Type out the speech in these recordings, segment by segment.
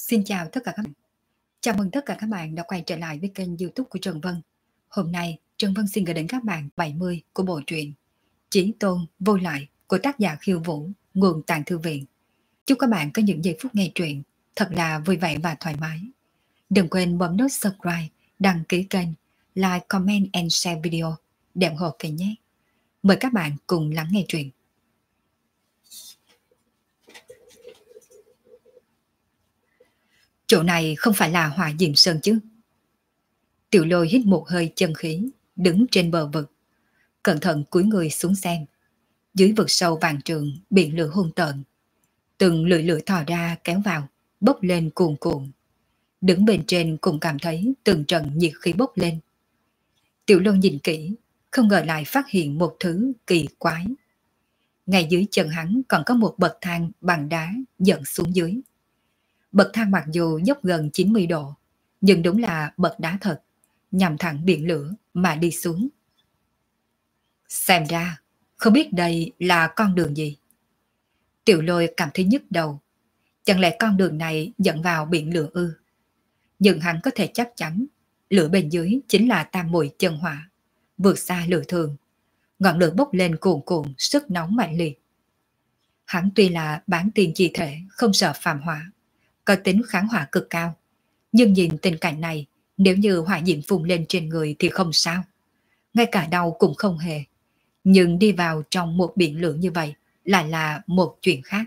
Xin chào tất cả các bạn. Chào mừng tất cả các bạn đã quay trở lại với kênh YouTube của Trần Vân. Hôm nay, Trần Vân xin gửi đến các bạn 70 của bộ truyện Chí Tôn Vô Lại của tác giả Khiêu Vũ, nguồn Tàng Thư Viện. Chúc các bạn có những giây phút nghe truyện thật là vui vẻ và thoải mái. Đừng quên bấm nút subscribe, đăng ký kênh, like, comment and share video để ủng hộ kênh nhé. Mời các bạn cùng lắng nghe truyện. Chỗ này không phải là Hỏa Diệm Sơn chứ? Tiểu Lôi hít một hơi chân khí, đứng trên bờ vực, cẩn thận cúi người xuống xem. Dưới vực sâu vàng trường, biển lửa hung tợn, từng lưỡi lửa thò ra kéo vào, bốc lên cuồn cuộn. Đứng bên trên cũng cảm thấy từng trận nhiệt khí bốc lên. Tiểu Lôi nhìn kỹ, không ngờ lại phát hiện một thứ kỳ quái. Ngay dưới chân hắn còn có một bậc thang bằng đá dẫn xuống dưới. Bậc thang mặc dù dốc gần 90 độ, nhưng đúng là bậc đá thật, nhằm thẳng biển lửa mà đi xuống. Xem ra, không biết đây là con đường gì. Tiểu Lôi cảm thấy nhức đầu. Chẳng lẽ con đường này dẫn vào biển lửa ư? Nhưng hắn có thể chắc chắn, lửa bên dưới chính là tam muội chân hỏa, vượt xa lửa thường. Ngọn lửa bốc lên cuồn cuộn, sức nóng mạnh liệt. Hắn tuy là bán tiên chi thể, không sợ phàm hỏa, có tính kháng hỏa cực cao. Nhưng nhìn tình cảnh này, nếu như hỏa diệm phun lên trên người thì không sao. Ngay cả đau cũng không hề. Nhưng đi vào trong một biển lửa như vậy lại là một chuyện khác.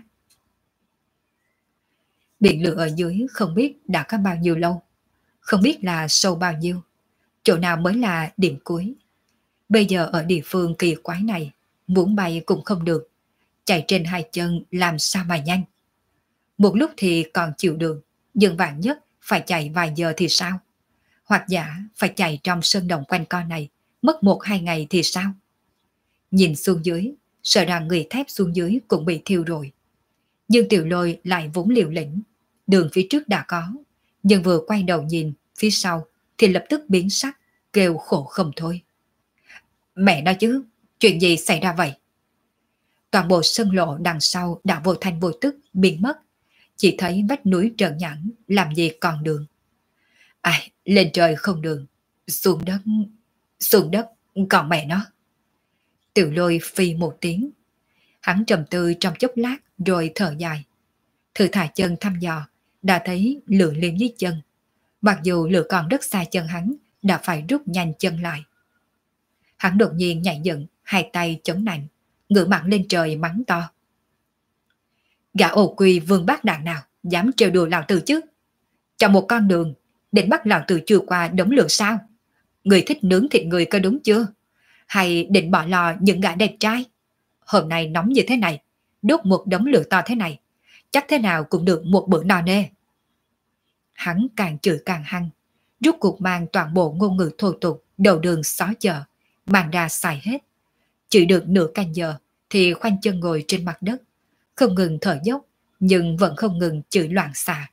Biển lửa ở dưới không biết đã có bao nhiêu lâu, không biết là sâu bao nhiêu, chỗ nào mới là điểm cuối. Bây giờ ở địa phương kỳ quái này, muốn bay cũng không được, chạy trên hai chân làm sao mà nhanh. Một lúc thì còn chịu được, nhưng vạn nhất phải chạy vài giờ thì sao? Hoặc giả phải chạy trong sơn động quanh co này, mất 1-2 ngày thì sao? Nhìn xuống dưới, sợ rằng người thép xuống dưới cũng bị thiêu rồi. Nhưng Tiểu Lôi lại vốn liều lĩnh, đường phía trước đã có, nhưng vừa quay đầu nhìn phía sau thì lập tức biến sắc, kêu khổ không thôi. Mẹ nói chứ, chuyện gì xảy ra vậy? Toàn bộ sân lộ đằng sau đã vô thanh vô tức biến mất, chỉ thấy vách núi trơn nhẵn, làm gì còn đường. Ai, lên trời không đường, xuống đất còn mẹ nó. Tiểu Lôi phi một tiếng. Hắn trầm tư trong chốc lát rồi thở dài. Thử thả chân thăm dò, đã thấy lửa liếm dưới chân. Mặc dù lửa còn rất xa chân hắn, đã phải rút nhanh chân lại. Hắn đột nhiên nhảy dựng, hai tay chống nạnh, ngửa mặt lên trời mắng to. Gã ô quy vương bát đạn nào dám trêu đùa lão tử chứ? Trong một con đường, định bắt lão tử chui qua đống lửa sao? Người thích nướng thịt người có đúng chưa? Hay định bỏ lò những gã đẹp trai? Hôm nay nóng như thế này, đốt một đống lửa to thế này, chắc thế nào cũng được một bữa no nê. Hắn càng chửi càng hăng, rút cuộc mang toàn bộ ngôn ngữ thô tục đầu đường xó chợ, mang ra xài hết. Chửi được nửa canh giờ thì khoanh chân ngồi trên mặt đất, không ngừng thở dốc, nhưng vẫn không ngừng chửi loạn xạ.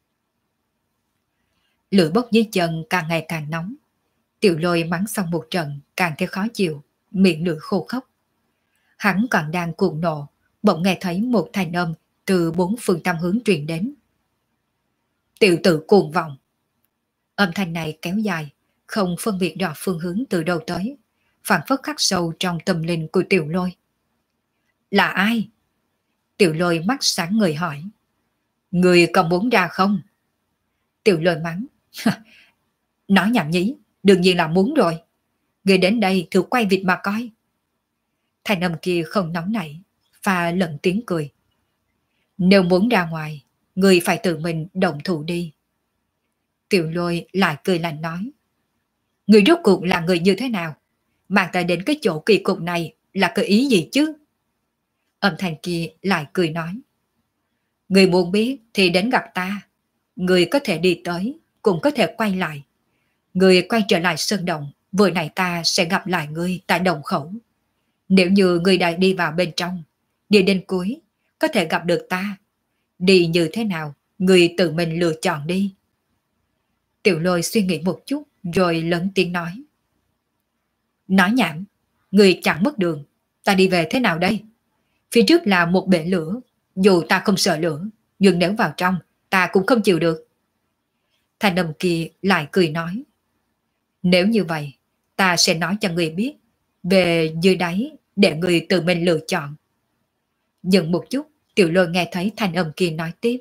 Lửa bốc dưới chân càng ngày càng nóng. Tiểu Lôi mắng xong một trận càng thấy khó chịu, miệng lưỡi khô khốc. Hắn còn đang cuồng nộ, bỗng nghe thấy một thanh âm từ 4 phương tám hướng truyền đến. Tiểu tử cuồng vọng. Âm thanh này kéo dài, không phân biệt rõ phương hướng từ đâu tới, phản phất khắc sâu trong tâm linh của Tiểu Lôi. Là ai? Tiểu Lôi mắt sáng người hỏi. Người còn muốn ra không? Tiểu Lôi mắng. Nói nhảm nhí, đương nhiên là muốn rồi. Người đến đây thử quay vịt mà coi. Thanh âm kia không nóng nảy, pha lẫn tiếng cười. Nếu muốn ra ngoài, người phải tự mình động thủ đi. Tiểu Lôi lại cười lạnh nói. Người rốt cuộc là người như thế nào? Mang ta đến cái chỗ kỳ cục này là cái ý gì chứ? Âm thanh kia lại cười nói. Người muốn biết thì đến gặp ta. Người có thể đi tới, cũng có thể quay lại. Người quay trở lại sơn động, vừa nãy ta sẽ gặp lại người tại động khẩu. Nếu như người đã đi vào bên trong, đi đến cuối, có thể gặp được ta. Đi như thế nào, người tự mình lựa chọn đi. Tiểu Lôi suy nghĩ một chút, rồi lớn tiếng nói. Nói nhảm, người chẳng mất đường, ta đi về thế nào đây? Phía trước là một bể lửa, dù ta không sợ lửa, nhưng nếu vào trong, ta cũng không chịu được. Thanh âm kia lại cười nói, nếu như vậy, ta sẽ nói cho người biết về dưới đáy để người tự mình lựa chọn. Dừng một chút, Tiểu Lôi nghe thấy thanh âm kia nói tiếp.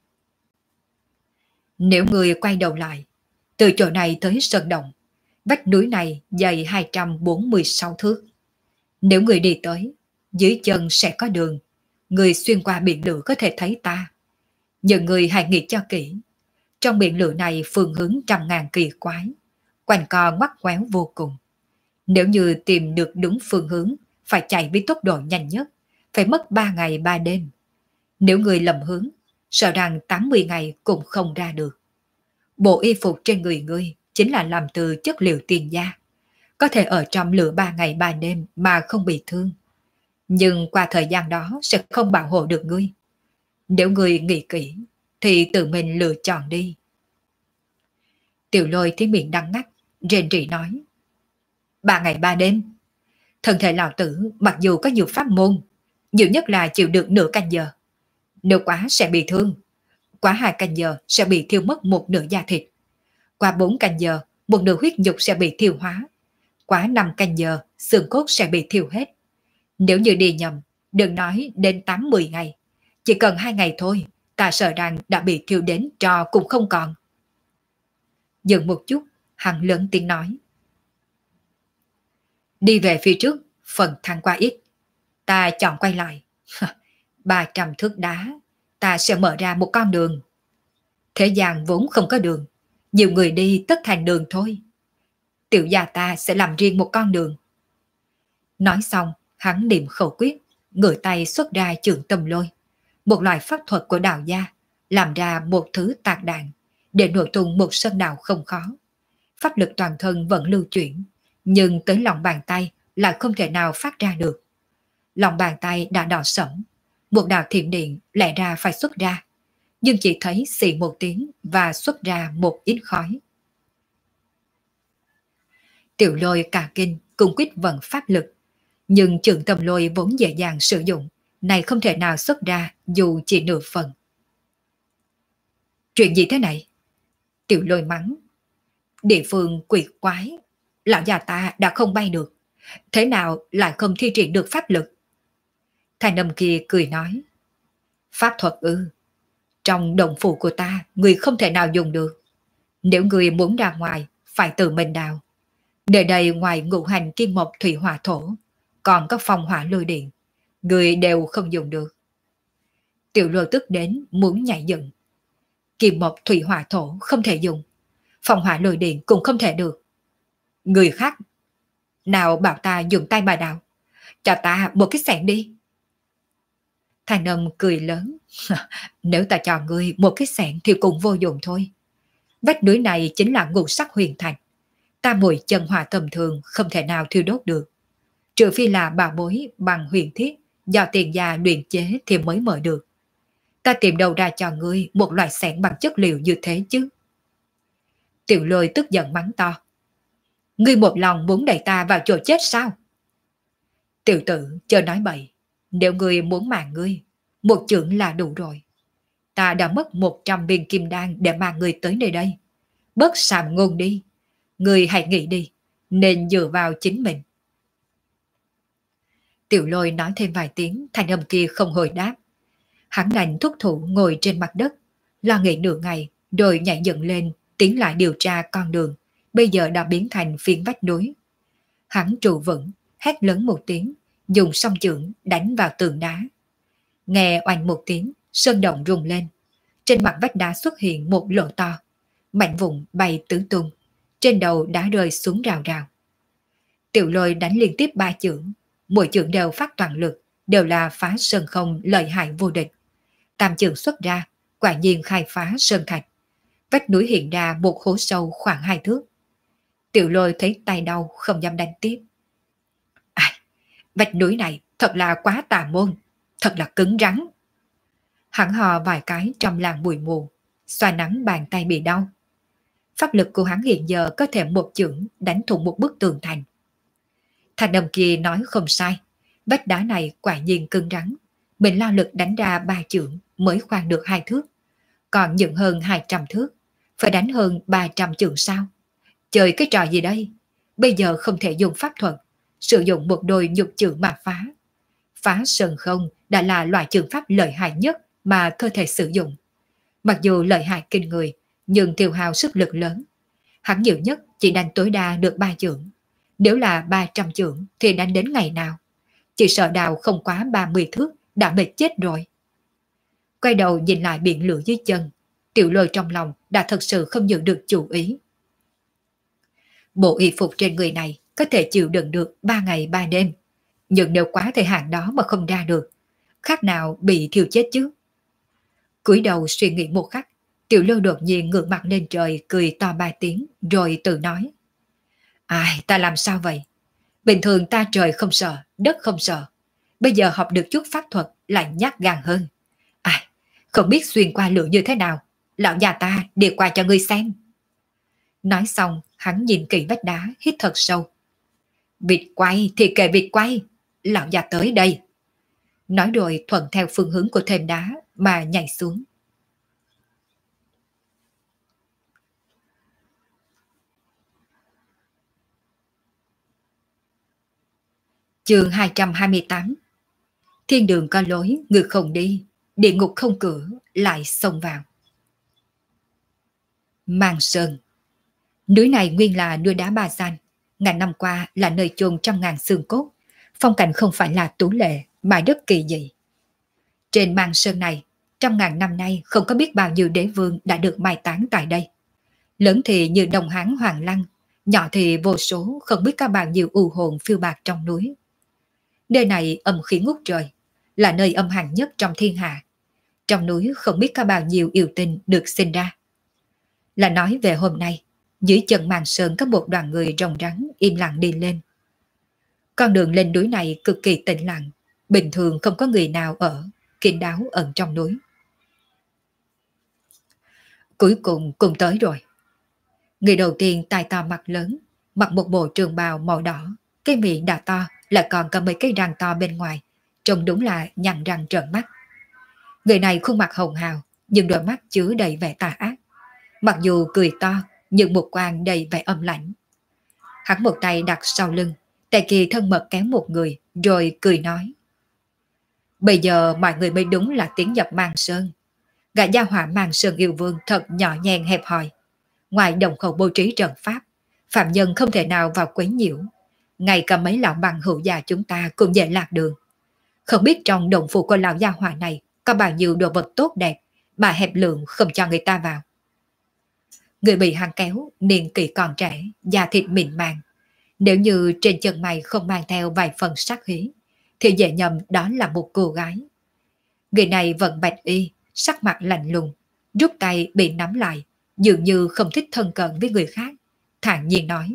Nếu người quay đầu lại, từ chỗ này tới sơn động, vách núi này dày 246 thước. Nếu người đi tới, dưới chân sẽ có đường, người xuyên qua biển lửa có thể thấy ta. Nhưng người hãy nghĩ cho kỹ, trong biển lửa này phương hướng trăm ngàn kỳ quái, quanh co ngoắt ngoéo vô cùng. Nếu như tìm được đúng phương hướng, phải chạy với tốc độ nhanh nhất, phải mất 3 ngày 3 đêm. Nếu người lầm hướng, sợ rằng 80 ngày cũng không ra được. Bộ y phục trên người ngươi chính là làm từ chất liệu tiền da, có thể ở trong lửa 3 ngày 3 đêm mà không bị thương. Nhưng qua thời gian đó sẽ không bảo hộ được ngươi. Nếu ngươi nghĩ kỹ, thì tự mình lựa chọn đi. Tiểu Lôi thấy miệng đắng ngắt, rên rỉ nói. 3 ngày 3 đêm. Thân thể lão tử mặc dù có nhiều pháp môn, nhiều nhất là chịu được nửa canh giờ. Nếu quá sẽ bị thương. Quá 2 canh giờ sẽ bị thiêu mất một nửa da thịt. Qua 4 canh giờ, một nửa huyết nhục sẽ bị thiêu hóa. Quá 5 canh giờ, xương cốt sẽ bị thiêu hết. Nếu như đi nhầm, đừng nói đến 8-10 ngày. Chỉ cần 2 ngày thôi, ta sợ rằng đã bị thiêu đến tro cũng không còn. Dừng một chút, hắn lớn tiếng nói. Đi về phía trước, phần thăng qua ít. Ta chọn quay lại. 300 thước đá, ta sẽ mở ra một con đường. Thế gian vốn không có đường, nhiều người đi tất thành đường thôi. Tiểu gia ta sẽ làm riêng một con đường. Nói xong, hắn niệm khẩu quyết, ngửa tay xuất ra trường tâm lôi, một loại pháp thuật của đạo gia, làm ra một thứ tạc đạn, để nổ tung một sơn đạo không khó. Pháp lực toàn thân vẫn lưu chuyển, nhưng tới lòng bàn tay lại không thể nào phát ra được. Lòng bàn tay đã đỏ sẫm, một đạo thiểm điện lẽ ra phải xuất ra, nhưng chỉ thấy xì một tiếng và xuất ra một ít khói. Tiểu Lôi cả kinh cùng quyết vận pháp lực, nhưng trường tâm lôi vốn dễ dàng sử dụng, này không thể nào xuất ra dù chỉ nửa phần. Chuyện gì thế này? Tiểu Lôi mắng. Địa phương quỷ quái, lão già ta đã không bay được, thế nào lại không thi triển được pháp lực? Thanh âm kia cười nói. Pháp thuật ư? Trong động phủ của ta, người không thể nào dùng được. Nếu người muốn ra ngoài, phải tự mình đào. Nơi đây ngoài ngũ hành kim mộc thủy hỏa thổ, còn có phong hỏa lôi điện, người đều không dùng được. Tiểu Lôi tức đến muốn nhảy dựng. Kim mộc thủy hỏa thổ không thể dùng, phong hỏa lôi điện cũng không thể được. Người khác nào bảo ta dùng tay mà đào, cho ta một cái xẻng đi. Thanh âm cười lớn. Nếu ta cho ngươi một cái xẻng thì cũng vô dụng thôi. Vách núi này chính là ngũ sắc huyền thạch, ta mùi chân hỏa tầm thường không thể nào thiêu đốt được, trừ phi là bảo bối bằng huyền thiết do tiền gia luyện chế thì mới mở được. Ta tìm đâu ra cho ngươi một loại xẻng bằng chất liệu như thế chứ? Tiểu Lôi tức giận mắng to. Ngươi một lòng muốn đẩy ta vào chỗ chết sao? Tiểu tử chớ nói bậy, nếu ngươi muốn mạng ngươi, một chưởng là đủ rồi. Ta đã mất 100 viên kim đan để mang ngươi tới nơi đây. Bớt sàm ngôn đi, ngươi hãy nghĩ đi, nên dựa vào chính mình. Tiểu Lôi nói thêm vài tiếng, thanh âm kia không hồi đáp. Hắn đành thúc thủ ngồi trên mặt đất, lo nghĩ nửa ngày, rồi nhảy dựng lên, tiến lại điều tra con đường, bây giờ đã biến thành phiến vách núi. Hắn trụ vững, hét lớn một tiếng, dùng song chưởng đánh vào tường đá. Nghe oanh một tiếng, sơn động rung lên. Trên mặt vách đá xuất hiện một lỗ to, mảnh vụn bay tứ tung, trên đầu đá rơi xuống rào rào. Tiểu Lôi đánh liên tiếp 3 chưởng, mỗi chưởng đều phát toàn lực, đều là phá sơn không lợi hại vô địch. Tam chưởng xuất ra, quả nhiên khai phá sơn thạch. Vách núi hiện ra một hố sâu khoảng 2 thước. Tiểu Lôi thấy tay đau không dám đánh tiếp. Ai, vách núi này thật là quá tà môn, thật là cứng rắn. Hắn hò vài cái trong làng bụi mù, xoa nắng bàn tay bị đau. Pháp lực của hắn hiện giờ có thể một chưởng đánh thủng một bức tường thành. Thanh âm kia nói không sai, vách đá này quả nhiên cứng rắn. Mình lao lực đánh ra 3 chưởng mới khoan được 2 thước. còn dựng hơn 200 thước, phải đánh hơn 300 chưởng sao? Chơi cái trò gì đây? Bây giờ không thể dùng pháp thuật, sử dụng một đôi nhục chưởng mà phá. Phá sơn không đã là loại trường pháp lợi hại nhất mà cơ thể sử dụng. Mặc dù lợi hại kinh người, nhưng tiêu hao sức lực lớn. Hắn nhiều nhất chỉ đánh tối đa được 3 chưởng. Nếu là 300 chưởng thì đánh đến ngày nào? Chỉ sợ đào không quá 30 thước đã mệt chết rồi. Quay đầu nhìn lại biển lửa dưới chân, Tiểu Lôi trong lòng đã thật sự không giữ được chủ ý. Bộ y phục trên người này có thể chịu đựng được 3 ngày 3 đêm. Nhưng nếu quá thời hạn đó mà không ra được, khác nào bị thiêu chết chứ. Cúi đầu suy nghĩ một khắc, Tiểu Lôi đột nhiên ngửa mặt lên trời cười to 3 tiếng rồi tự nói. Ai, ta làm sao vậy? Bình thường ta trời không sợ, đất không sợ. Bây giờ học được chút pháp thuật lại nhát gan hơn. Ai, không biết xuyên qua lửa như thế nào. Lão già ta đi qua cho ngươi xem. Nói xong, hắn nhìn kỹ vách đá, hít thật sâu. Vịt quay thì kệ vịt quay. Lão già tới đây. Nói rồi thuận theo phương hướng của thềm đá mà nhảy xuống. Chương 228. Thiên đường có lối, người không đi. Địa ngục không cửa, lại xông vào. Mang Sơn. Núi này nguyên là núi đá Ba Gian. Ngàn năm qua là nơi chôn trăm ngàn xương cốt. Phong cảnh không phải là tú lệ, mà rất kỳ dị. Trên Mang Sơn này, trăm ngàn năm nay không có biết bao nhiêu đế vương đã được mai táng tại đây. Lớn thì như Đông Hán Hoàng Lăng, nhỏ thì vô số không biết có bao nhiêu u hồn phiêu bạt trong núi. Nơi này âm khí ngút trời, là nơi âm hàn nhất trong thiên hạ. Trong núi không biết có bao nhiêu yêu tinh được sinh ra. Là nói về hôm nay, dưới chân Màn Sơn có một đoàn người rồng rắn im lặng đi lên. Con đường lên núi này cực kỳ tĩnh lặng, bình thường không có người nào ở, kín đáo ẩn trong núi. Cuối cùng tới rồi. Người đầu tiên tai to mặt lớn, mặc một bộ trường bào màu đỏ, cái miệng đã to, lại còn có mấy cái răng to bên ngoài, trông đúng là nhăn răng trợn mắt. Người này khuôn mặt hồng hào, nhưng đôi mắt chứa đầy vẻ tà ác. Mặc dù cười to, nhưng một quan đầy vẻ âm lãnh. Hắn một tay đặt sau lưng, tay kia thân mật kéo một người, rồi cười nói. Bây giờ mọi người mới đúng là tiến nhập Mang Sơn. Gã gia hỏa Mang Sơn yêu vương thật nhỏ nhen hẹp hòi. Ngoài đồng khẩu bố trí trận pháp, phạm nhân không thể nào vào quấy nhiễu. Ngay cả mấy lão bằng hữu già chúng ta cũng dễ lạc đường. Không biết trong đồng phủ của lão gia hỏa này có bao nhiêu đồ vật tốt đẹp mà hẹp lượng không cho người ta vào. Người bị hắn kéo, niên kỷ còn trẻ, da thịt mịn màng. Nếu như trên chân mày không mang theo vài phần sát khí, thì dễ nhầm đó là một cô gái. Người này vẫn bạch y, sắc mặt lạnh lùng, rút tay bị nắm lại, dường như không thích thân cận với người khác, thản nhiên nói.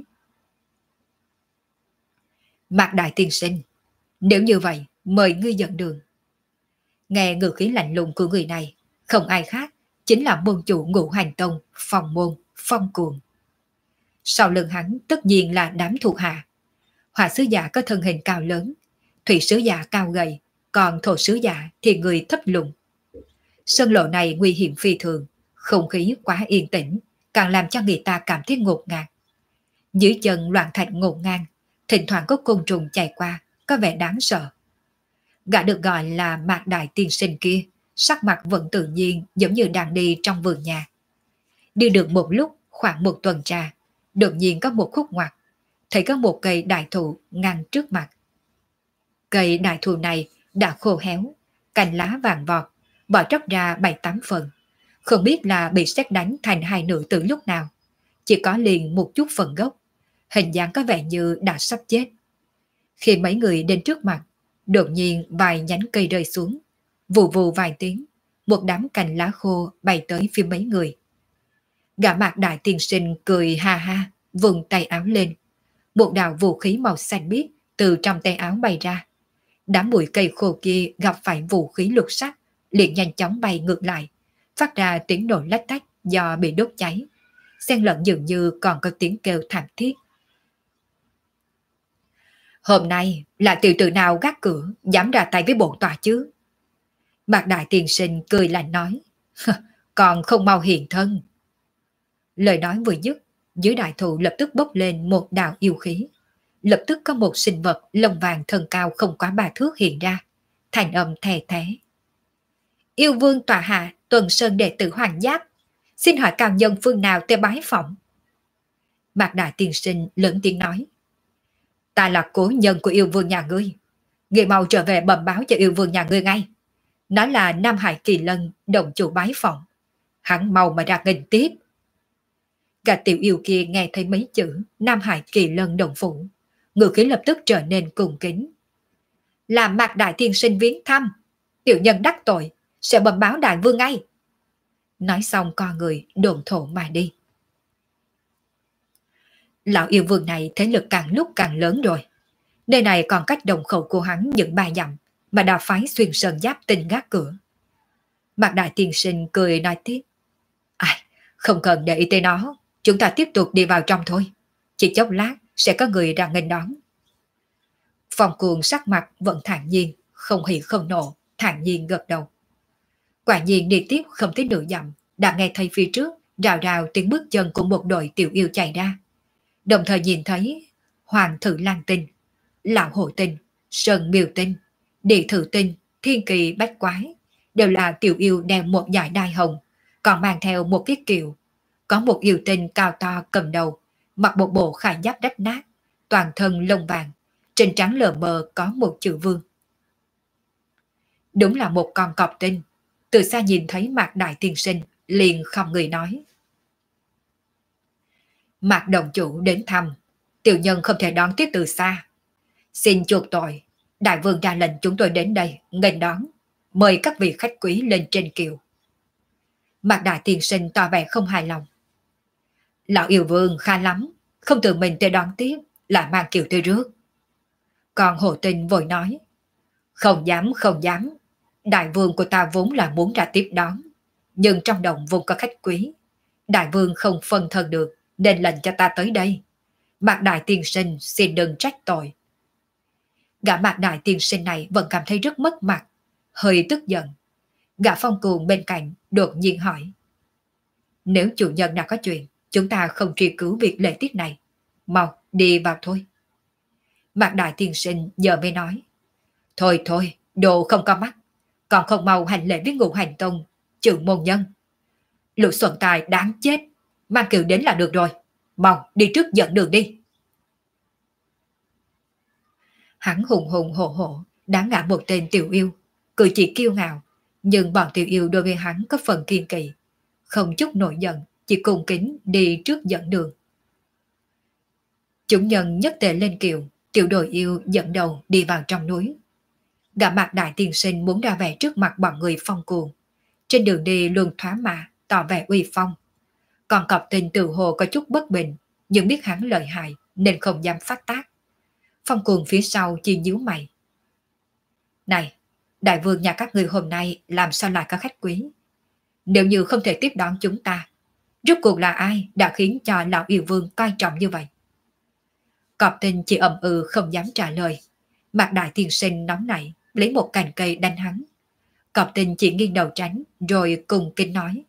Mạc Đại tiên sinh, nếu như vậy, mời ngươi dẫn đường. Nghe ngữ khí lạnh lùng của người này, không ai khác, chính là môn chủ Ngũ Hành Tông, Phong Môn, Phong Cuồng. Sau lưng hắn tất nhiên là đám thuộc hạ. Hỏa sứ giả có thân hình cao lớn, thủy sứ giả cao gầy, còn thổ sứ giả thì người thấp lùn. Sơn lộ này nguy hiểm phi thường, không khí quá yên tĩnh, càng làm cho người ta cảm thấy ngột ngạt. Dưới chân loạn thạch ngổn ngang, thỉnh thoảng có côn trùng chạy qua, có vẻ đáng sợ. Gã được gọi là Mạc Đại tiên sinh kia, sắc mặt vẫn tự nhiên giống như đang đi trong vườn nhà. Đi được một lúc, khoảng một tuần trà, đột nhiên có một khúc ngoặt, thấy có một cây đại thụ ngăn trước mặt. Cây đại thụ này đã khô héo, cành lá vàng vọt, bỏ tróc ra 7-8 phần. Không biết là bị sét đánh thành hai nửa từ lúc nào, chỉ có liền một chút phần gốc, hình dáng có vẻ như đã sắp chết. Khi mấy người đến trước mặt, đột nhiên vài nhánh cây rơi xuống, vù vù vài tiếng, một đám cành lá khô bay tới phía mấy người. Gã Mạc Đại tiên sinh cười ha ha, vùng tay áo lên. Một đạo vũ khí màu xanh biếc từ trong tay áo bay ra. Đám bụi cây khô kia gặp phải vũ khí lục sắc, liền nhanh chóng bay ngược lại, phát ra tiếng nổ lách tách do bị đốt cháy. Xen lẫn dường như còn có tiếng kêu thảm thiết. Hôm nay là tiểu tử nào gác cửa, dám ra tay với bổn tòa chứ? Mạc Đại tiên sinh cười lạnh nói. còn không mau hiện thân. Lời nói vừa dứt, dưới đại thụ lập tức bốc lên một đạo yêu khí. Lập tức có một sinh vật lông vàng thân cao không quá 3 thước hiện ra, thành âm thè thé. Yêu vương tọa hạ, Tuần Sơn đệ tử Hoàng Giáp, xin hỏi cao nhân phương nào tới bái phỏng? Mạc Đại tiên sinh lớn tiếng nói. Ta là cố nhân của yêu vương nhà ngươi. Ngươi mau trở về bẩm báo cho yêu vương nhà ngươi ngay. Nó là Nam Hải Kỳ Lân, đồng chủ bái phỏng. Hắn mau mà ra nghênh tiếp. Gã tiểu yêu kia nghe thấy mấy chữ Nam Hải Kỳ Lân đồng phủ, ngữ khí lập tức trở nên cung kính. Là Mạc Đại tiên sinh viếng thăm, tiểu nhân đắc tội, sẽ bẩm báo đại vương ngay. Nói xong con người đồn thổ mà đi. Lão yêu vương này thế lực càng lúc càng lớn rồi. Nơi này còn cách đồng khẩu của hắn những 3 dặm mà đã phái xuyên sơn giáp tinh gác cửa. Mạc Đại tiên sinh cười nói tiếp. Ai, không cần để ý tới nó, chúng ta tiếp tục đi vào trong thôi. Chỉ chốc lát sẽ có người ra nghênh đón. Phong Cuồng sắc mặt vẫn thản nhiên, không hỉ không nộ, thản nhiên gật đầu. Quả nhiên đi tiếp không tới nửa dặm, đã nghe thấy phía trước rào rào tiếng bước chân của một đội tiểu yêu chạy ra. Đồng thời nhìn thấy Hoàng Thử Lan Tinh, Lão Hổ Tinh, Sơn Miêu Tinh, Địa Thử Tinh, Thiên Kỳ Bách Quái, đều là tiểu yêu đeo một dải đai hồng, còn mang theo một cái kiệu. Có một yêu tinh cao to cầm đầu, mặc một bộ khải giáp rách nát, toàn thân lông vàng, trên trán lờ mờ có một chữ vương. Đúng là một con cọp tinh. Từ xa nhìn thấy Mạc Đại tiên sinh, liền không người nói. Mạc đồng chủ đến thăm, tiểu nhân không thể đón tiếp từ xa. Xin chuộc tội, đại vương ra lệnh chúng tôi đến đây, nghênh đón, mời các vị khách quý lên trên kiệu. Mạc Đại tiên sinh tỏ vẻ không hài lòng. Lão yêu vương khá lắm, không tự mình tới đón tiếp, lại mang kiệu tới rước. Còn Hồ Tinh vội nói. Không dám, không dám. Đại vương của ta vốn là muốn ra tiếp đón, nhưng trong động vốn có khách quý. Đại vương không phân thân được, nên lệnh cho ta tới đây. Mạc Đại tiên sinh xin đừng trách tội. Gã Mạc Đại tiên sinh này vẫn cảm thấy rất mất mặt, hơi tức giận. Gã Phong Cuồng bên cạnh đột nhiên hỏi. Nếu chủ nhân nào có chuyện, chúng ta không truy cứu việc lễ tiết này. Mau, đi vào thôi. Mạc Đại tiên sinh giờ mới nói. Thôi thôi, đồ không có mắt, còn không mau hành lễ với Ngũ Hành Tông, trưởng môn nhân. Lũ xuân tài đáng chết, mang kiệu đến là được rồi. Mau, đi trước dẫn đường đi. Hắn hùng hùng hổ hổ, đá ngã một tên tiểu yêu, cử chỉ kiêu ngạo, nhưng bọn tiểu yêu đối với hắn có phần kiên kỵ. Không chút nổi giận, chỉ cung kính đi trước dẫn đường. Chúng nhân nhất tề lên kiệu, tiểu đội yêu dẫn đầu đi vào trong núi. Gã Mạc Đại tiên sinh muốn ra vẻ trước mặt bọn người Phong Cuồng. Trên đường đi luôn thoá mạ, tỏ vẻ uy phong. Còn cọp tình tự hồ có chút bất bình, nhưng biết hắn lợi hại nên không dám phát tác. Phong Cuồng phía sau chỉ nhíu mày. Này, đại vương nhà các người hôm nay làm sao lại có khách quý? Nếu như không thể tiếp đón chúng ta, rốt cuộc là ai đã khiến cho lão yêu vương coi trọng như vậy? Cọp tình chỉ ậm ừ không dám trả lời. Mạc Đại tiên sinh nóng nảy, lấy một cành cây đánh hắn. Cọp tình chỉ nghiêng đầu tránh, rồi cùng kinh nói.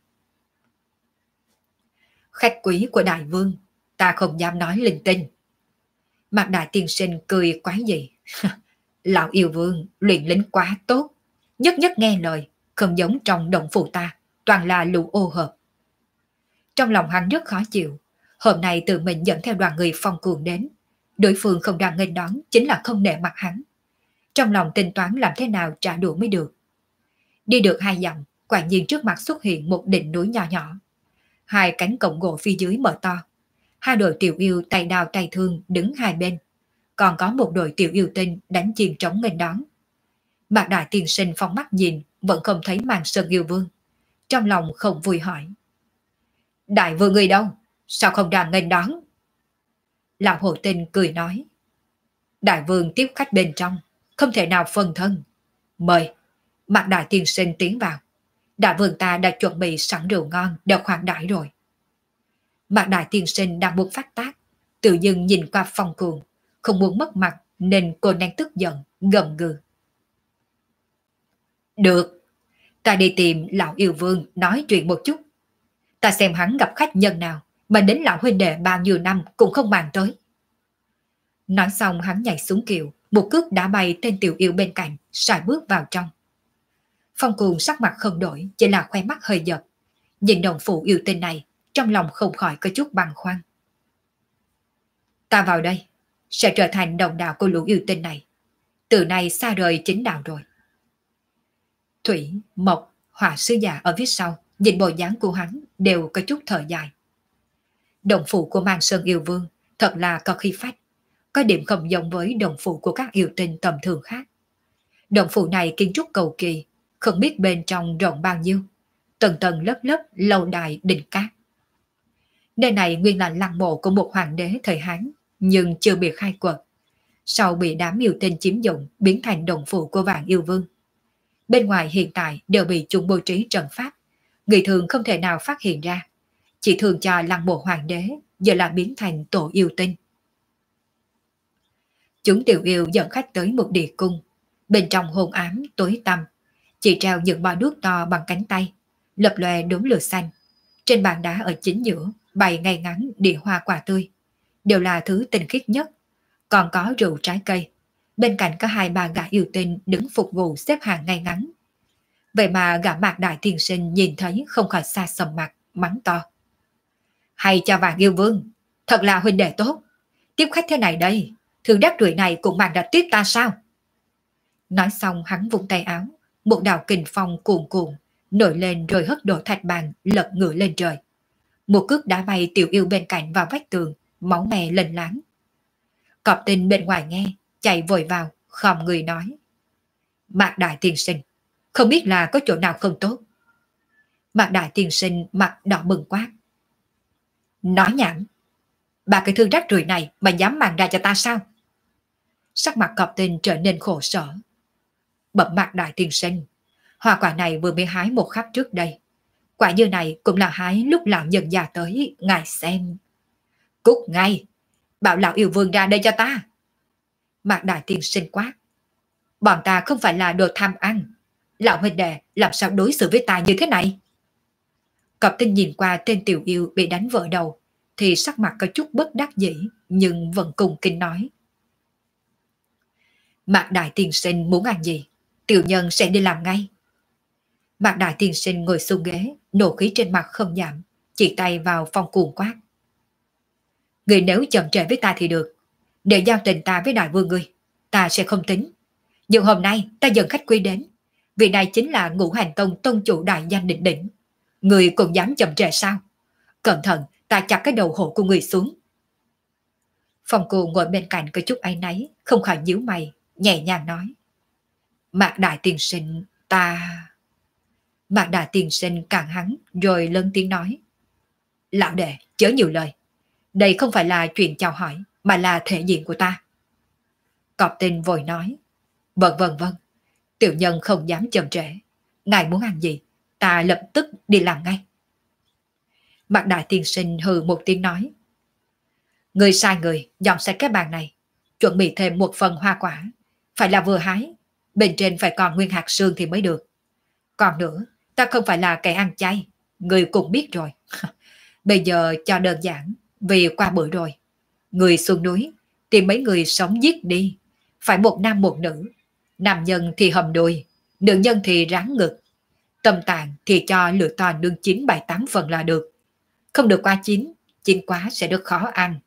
Khách quý của đại vương, ta không dám nói linh tinh. Mạc Đại tiên sinh cười quái dị. Lão yêu vương luyện lính quá tốt, nhất nhất nghe lời, không giống trong động phủ ta, toàn là lũ ô hợp. Trong lòng hắn rất khó chịu, hôm nay tự mình dẫn theo đoàn người Phong Cuồng đến, đối phương không đang nghênh đón chính là không nể mặt hắn. Trong lòng tính toán làm thế nào trả đũa mới được. Đi được 2 dặm, quả nhiên trước mặt xuất hiện một đỉnh núi nhỏ nhỏ. 2 cánh cổng gỗ phía dưới mở to. 2 đội tiểu yêu tay đao tay thương đứng hai bên. Còn có một đội tiểu yêu tinh đánh chiên trống nghênh đón. Mạc Đại tiên sinh phóng mắt nhìn, vẫn không thấy Màn Sơn yêu vương. Trong lòng không vui hỏi. Đại vương người đâu? Sao không ra nghênh đón? Lão Hồ Tinh cười nói. Đại vương tiếp khách bên trong, không thể nào phân thân. Mời, Mạc Đại tiên sinh tiến vào. Đại vương ta đã chuẩn bị sẵn rượu ngon để khoản đãi rồi. Mạc Đại tiên sinh đang muốn phát tác, tự dưng nhìn qua Phong Cuồng, không muốn mất mặt nên cô đang tức giận, gầm gừ. Được, Ta đi tìm lão yêu vương nói chuyện một chút. Ta xem hắn gặp khách nhân nào mà đến lão huynh đệ bao nhiêu năm cũng không màng tới. Nói xong hắn nhảy xuống kiệu, một cước đã bay tên tiểu yêu bên cạnh, sải bước vào trong. Phong Cuồng sắc mặt không đổi, chỉ là khoe mắt hơi giật. Nhìn đồng phụ yêu tinh này, trong lòng không khỏi có chút băn khoăn. Ta vào đây, sẽ trở thành đồng đạo của lũ yêu tinh này. Từ nay xa rời chính đạo rồi. Thủy, Mộc, Hỏa sứ giả ở phía sau, nhìn bộ dáng của hắn đều có chút thở dài. Đồng phụ của Mang Sơn yêu vương thật là có khí phách, có điểm không giống với đồng phụ của các yêu tinh tầm thường khác. Đồng phụ này kiến trúc cầu kỳ, không biết bên trong rộng bao nhiêu, tầng tầng lớp lớp lâu đài đỉnh cát. Nơi này nguyên là lăng mộ của một hoàng đế thời Hán, nhưng chưa bị khai quật. Sau bị đám yêu tinh chiếm dụng, biến thành đồng phụ của Vạn Yêu Vương. Bên ngoài hiện tại đều bị chúng bố trí trận pháp, người thường không thể nào phát hiện ra. Chỉ thường cho lăng mộ hoàng đế, giờ là biến thành tổ yêu tinh. Chúng tiểu yêu dẫn khách tới một địa cung, bên trong hôn ám tối tăm, chỉ treo những bó đuốc to bằng cánh tay, lập lòe đốm lửa xanh. Trên bàn đá ở chính giữa bày ngay ngắn địa hoa quả tươi, đều là thứ tinh khiết nhất. Còn có rượu trái cây, bên cạnh có 2-3 gã yêu tinh đứng phục vụ xếp hàng ngay ngắn. Vậy mà gã Mạc Đại Tiên Sinh nhìn thấy không khỏi xa sầm mặt, mắng to. Hay cho Vạn Yêu Vương, thật là huynh đệ tốt. Tiếp khách thế này đây, thường đắc rưỡi này cũng mang đã tiếp ta sao? Nói xong hắn vung tay áo, một đạo kình phong cuồn cuộn nổi lên rồi hất đổ thạch bàn lật ngửa lên trời. Một cước đá bay tiểu yêu bên cạnh vào vách tường, máu me lênh láng. Cọp Tinh bên ngoài nghe, chạy vội vào, khom người nói. Mạc Đại Tiên Sinh, không biết là có chỗ nào không tốt. Mạc Đại Tiên Sinh mặt đỏ bừng quát. Nói nhảm, ba cái thương rác rưởi này mà dám mang ra cho ta sao? Sắc mặt Cọp Tinh trở nên khổ sở. Bẩm Mạc Đại Tiên Sinh, hoa quả này vừa mới hái một khắc trước đây. Quả dưa này cũng là hái lúc lão nhân già tới, ngài xem. Cút ngay, bảo lão yêu vương ra đây cho ta. Mạc Đại Tiên Sinh quát. Bọn ta không phải là đồ tham ăn. Lão huynh đệ làm sao đối xử với ta như thế này? Cọp Tinh nhìn qua tên tiểu yêu bị đánh vỡ đầu, thì sắc mặt có chút bất đắc dĩ, nhưng vẫn cùng kinh nói. Mạc Đại Tiên Sinh muốn ăn gì, tiểu nhân sẽ đi làm ngay. Mạc Đại Tiên Sinh ngồi xuống ghế, nộ khí trên mặt không giảm, chỉ tay vào Phong Cuồng quát. Người nếu chậm trễ với ta thì được, để giao tình ta với đại vương người, ta sẽ không tính. Nhưng hôm nay ta dẫn khách quý đến, vị này chính là Ngũ Hành Tông tông chủ đại danh đỉnh đỉnh. Người cũng dám chậm trễ sao? Cẩn thận, ta chặt cái đầu hổ của người xuống. Phong Cuồng ngồi bên cạnh có chút áy náy, không khỏi nhíu mày, nhẹ nhàng nói. Mạc Đại Tiên Sinh, ta... Mạc Đại Tiên Sinh cản hắn rồi lớn tiếng nói. Lão đệ, chớ nhiều lời. Đây không phải là chuyện chào hỏi, mà là thể diện của ta. Cọp Tinh vội nói. Vâng, tiểu nhân không dám chậm trễ. Ngài muốn ăn gì, ta lập tức đi làm ngay. Mạc Đại Tiên Sinh hừ một tiếng nói. Người sai người, dọn sạch cái bàn này. Chuẩn bị thêm một phần hoa quả. Phải là vừa hái, bên trên phải còn nguyên hạt sương thì mới được. Còn nữa, ta không phải là kẻ ăn chay, người cũng biết rồi. Bây giờ cho đơn giản, vì qua bữa rồi. Người xuống núi, tìm mấy người sống giết đi. Phải một nam một nữ. Nam nhân thì hầm đùi, nữ nhân thì ráng ngực. Tâm tạng thì cho lửa to nương 9-7-8 phần là được. Không được qua 9, 9 quá sẽ rất khó ăn.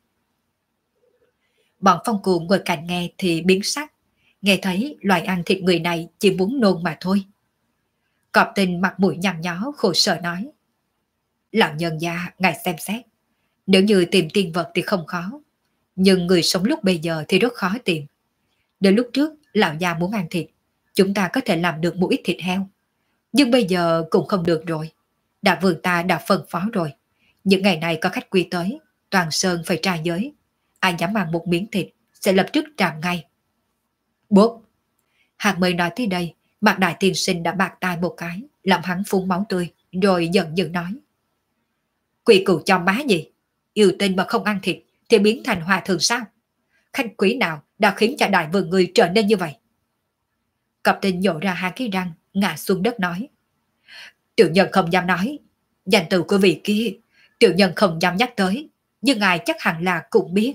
Bọn Phong Cuồng ngồi cạnh nghe thì biến sắc. Nghe thấy loài ăn thịt người này chỉ muốn nôn mà thôi. Cọp Tinh mặt mũi nhăn nhó khổ sở nói. Lão nhân gia, ngài xem xét. Nếu như tìm tiên vật thì không khó. Nhưng người sống lúc bây giờ thì rất khó tìm. Đến lúc trước, lão gia muốn ăn thịt. Chúng ta có thể làm được một ít thịt heo. Nhưng bây giờ cũng không được rồi. Đại vương ta đã phân phó rồi. Những ngày này có khách quý tới, toàn sơn phải tra giới. Ai dám ăn một miếng thịt sẽ lập tức trảm ngay. Bốp! Hạng mới nói tới đây, Mạc Đại Tiên Sinh đã bạc tai một cái, làm hắn phun máu tươi, rồi giận dữ nói. Quỷ cừu cho má gì? Yêu tinh mà không ăn thịt thì biến thành hòa thượng sao? Khách quý nào đã khiến cho đại vương người trở nên như vậy? Cọp Tinh nhổ ra hai cái răng, ngã xuống đất nói. Tiểu nhân không dám nói. Danh từ của vị kia, tiểu nhân không dám nhắc tới. Nhưng ngài chắc hẳn là cũng biết.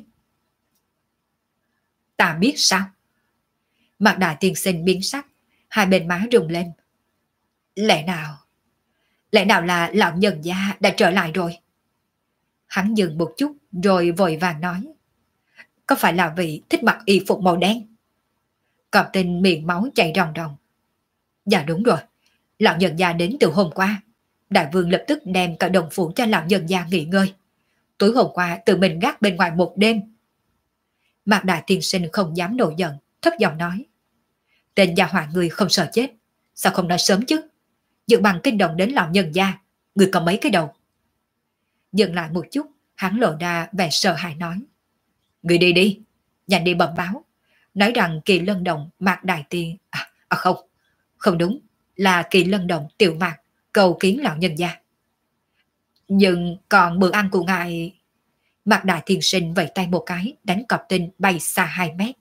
Ta biết sao? Mặt đại tiên sinh biến sắc, hai bên má rung lên. Lẽ nào? Lẽ nào là lão nhân gia đã trở lại rồi? Hắn dừng một chút rồi vội vàng nói. Có phải là vị thích mặc y phục màu đen? Cọp tinh miệng máu chảy ròng ròng. Dạ đúng rồi. Lão nhân gia đến từ hôm qua. Đại vương lập tức đem cả đồng phủ cho lão nhân gia nghỉ ngơi. Tối hôm qua tự mình gác bên ngoài một đêm. Mạc đại tiên sinh không dám nổi giận, thấp giọng nói. Tên gia hỏa người không sợ chết. Sao không nói sớm chứ? Dự bằng kinh động đến lão nhân gia. Người có mấy cái đầu? Dừng lại một chút, hắn lộ ra vẻ sợ hãi nói. Người đi đi, nhanh đi bẩm báo. Nói rằng Kỳ Lân Động Mạc đại tiên... không, không đúng, là Kỳ Lân Động Tiểu Mạc cầu kiến lão nhân gia. Nhưng còn bữa ăn của ngài... Mạc đại tiên sinh vẫy tay một cái, đánh cọp tinh bay xa 2 mét.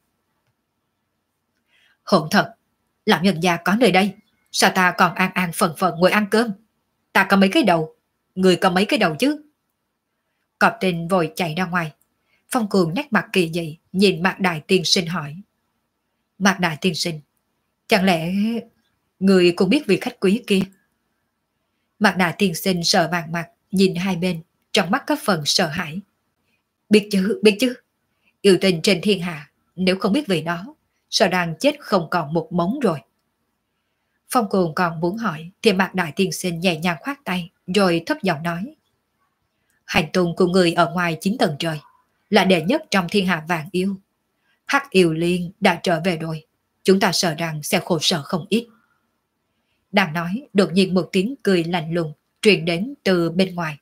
Hỗn thật, lão nhân gia có nơi đây, sao ta còn an an phận phận ngồi ăn cơm? Ta có mấy cái đầu, người có mấy cái đầu chứ? Cọp tinh vội chạy ra ngoài. Phong Cường nét mặt kỳ dị, nhìn Mạc đại tiên sinh hỏi. Mạc đại tiên sinh, chẳng lẽ người cũng biết vị khách quý kia? Mạc đại tiên sinh sợ vàng mặt, nhìn hai bên, trong mắt có phần sợ hãi. Biết chứ, biết chứ. Yêu tình trên thiên hạ, nếu không biết vì đó, sợ đang chết không còn một mống rồi. Phong Cường còn muốn hỏi, thì Mạc đại tiên sinh nhẹ nhàng khoát tay, rồi thấp giọng nói. Hành tung của người ở ngoài 9 tầng trời, là đệ nhất trong thiên hạ vạn yêu. Hắc yêu liên đã trở về rồi, chúng ta sợ rằng sẽ khổ sở không ít. Đang nói, đột nhiên một tiếng cười lạnh lùng truyền đến từ bên ngoài.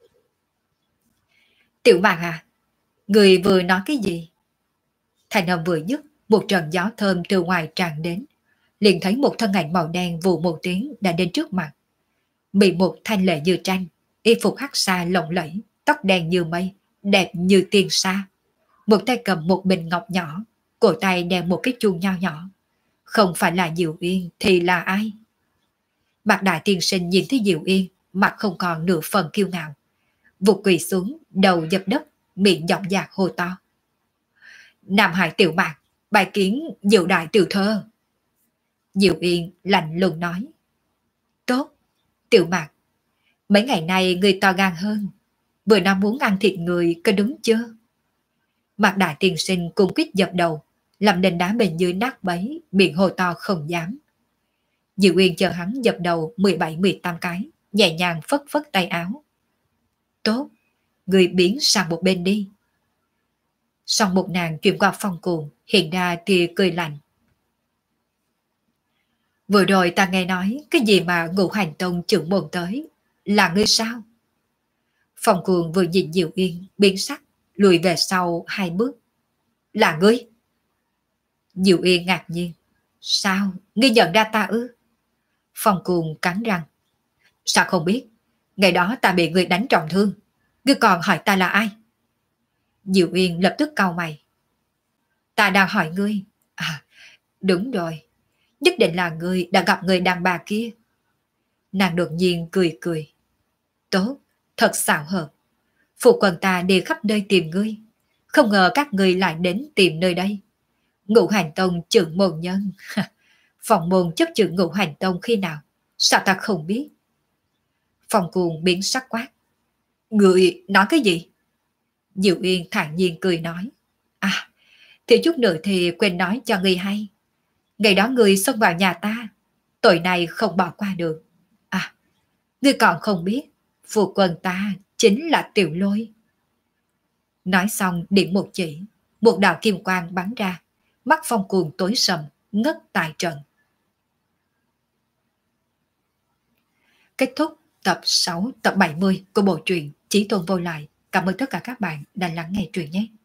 Tiểu Mạc à, người vừa nói cái gì? Thành âm vừa dứt, một trận gió thơm từ ngoài tràn đến, liền thấy một thân ảnh màu đen vù một tiếng đã đến trước mặt. Bị một thanh lệ như tranh, y phục hắc xa lộng lẫy, tóc đen như mây, đẹp như tiên sa. Một tay cầm một bình ngọc nhỏ, cổ tay đeo một cái chuông nho nhỏ. Không phải là Diệu Yên thì là ai? Mạc đại tiên sinh nhìn thấy Diệu Yên, mặt không còn nửa phần kiêu ngạo. Vụt quỳ xuống, đầu dập đất, miệng giọng dạc hô to. Nam Hải tiểu Mạc, bài kiến Diệu đại tiểu thơ. Diệu Yên lạnh lùng nói. Tốt, tiểu Mạc, mấy ngày nay người to gan hơn. Vừa năm muốn ăn thịt người, có đúng chưa? Mạc đại tiên sinh cùng quyết dập đầu, làm nền đá bên dưới nát bấy, miệng hô to không dám. Diệu Uyên chờ hắn dập đầu 17-18 cái, nhẹ nhàng phất phất tay áo. Tốt, người biến sang một bên đi. Xong một nàng chuyển qua Phong Cuồng, hiện ra tia cười lạnh. Vừa rồi ta nghe nói cái gì mà Ngũ Hành Tông trưởng môn tới, là ngươi sao? Phong Cuồng vừa nhìn Diệu Uyên biến sắc, lùi về sau 2 bước. Là ngươi? Diệu Uyên ngạc nhiên. Sao? Ngươi nhận ra ta ư? Phong Cuồng cắn răng. Sao không biết? Ngày đó ta bị người đánh trọng thương. Ngươi còn hỏi ta là ai? Diệu Uyên lập tức cau mày. Ta đang hỏi ngươi. À, đúng rồi. Nhất định là ngươi đã gặp người đàn bà kia. Nàng đột nhiên cười cười. Tốt, thật xảo hợp. Phụ quần ta đi khắp nơi tìm ngươi. Không ngờ các ngươi lại đến tìm nơi đây. Ngũ Hành Tông trưởng môn nhân. Phòng môn chấp trưởng Ngũ Hành Tông khi nào? Sao ta không biết? Phong Cuồng biến sắc quát. Ngươi nói cái gì? Diệu Uyên thản nhiên cười nói. À, thì chút nữa thì quên nói cho ngươi hay. Ngày đó ngươi xông vào nhà ta, tội này không bỏ qua được. À, ngươi còn không biết, phụ quân ta chính là Tiểu Lôi. Nói xong điểm một chỉ, một đạo kim quang bắn ra, mắt Phong Cuồng tối sầm, ngất tại trận. Kết thúc tập 6, tập 70 của bộ truyện Chí Tôn Vô Lại. Cảm ơn tất cả các bạn đã lắng nghe truyện nhé.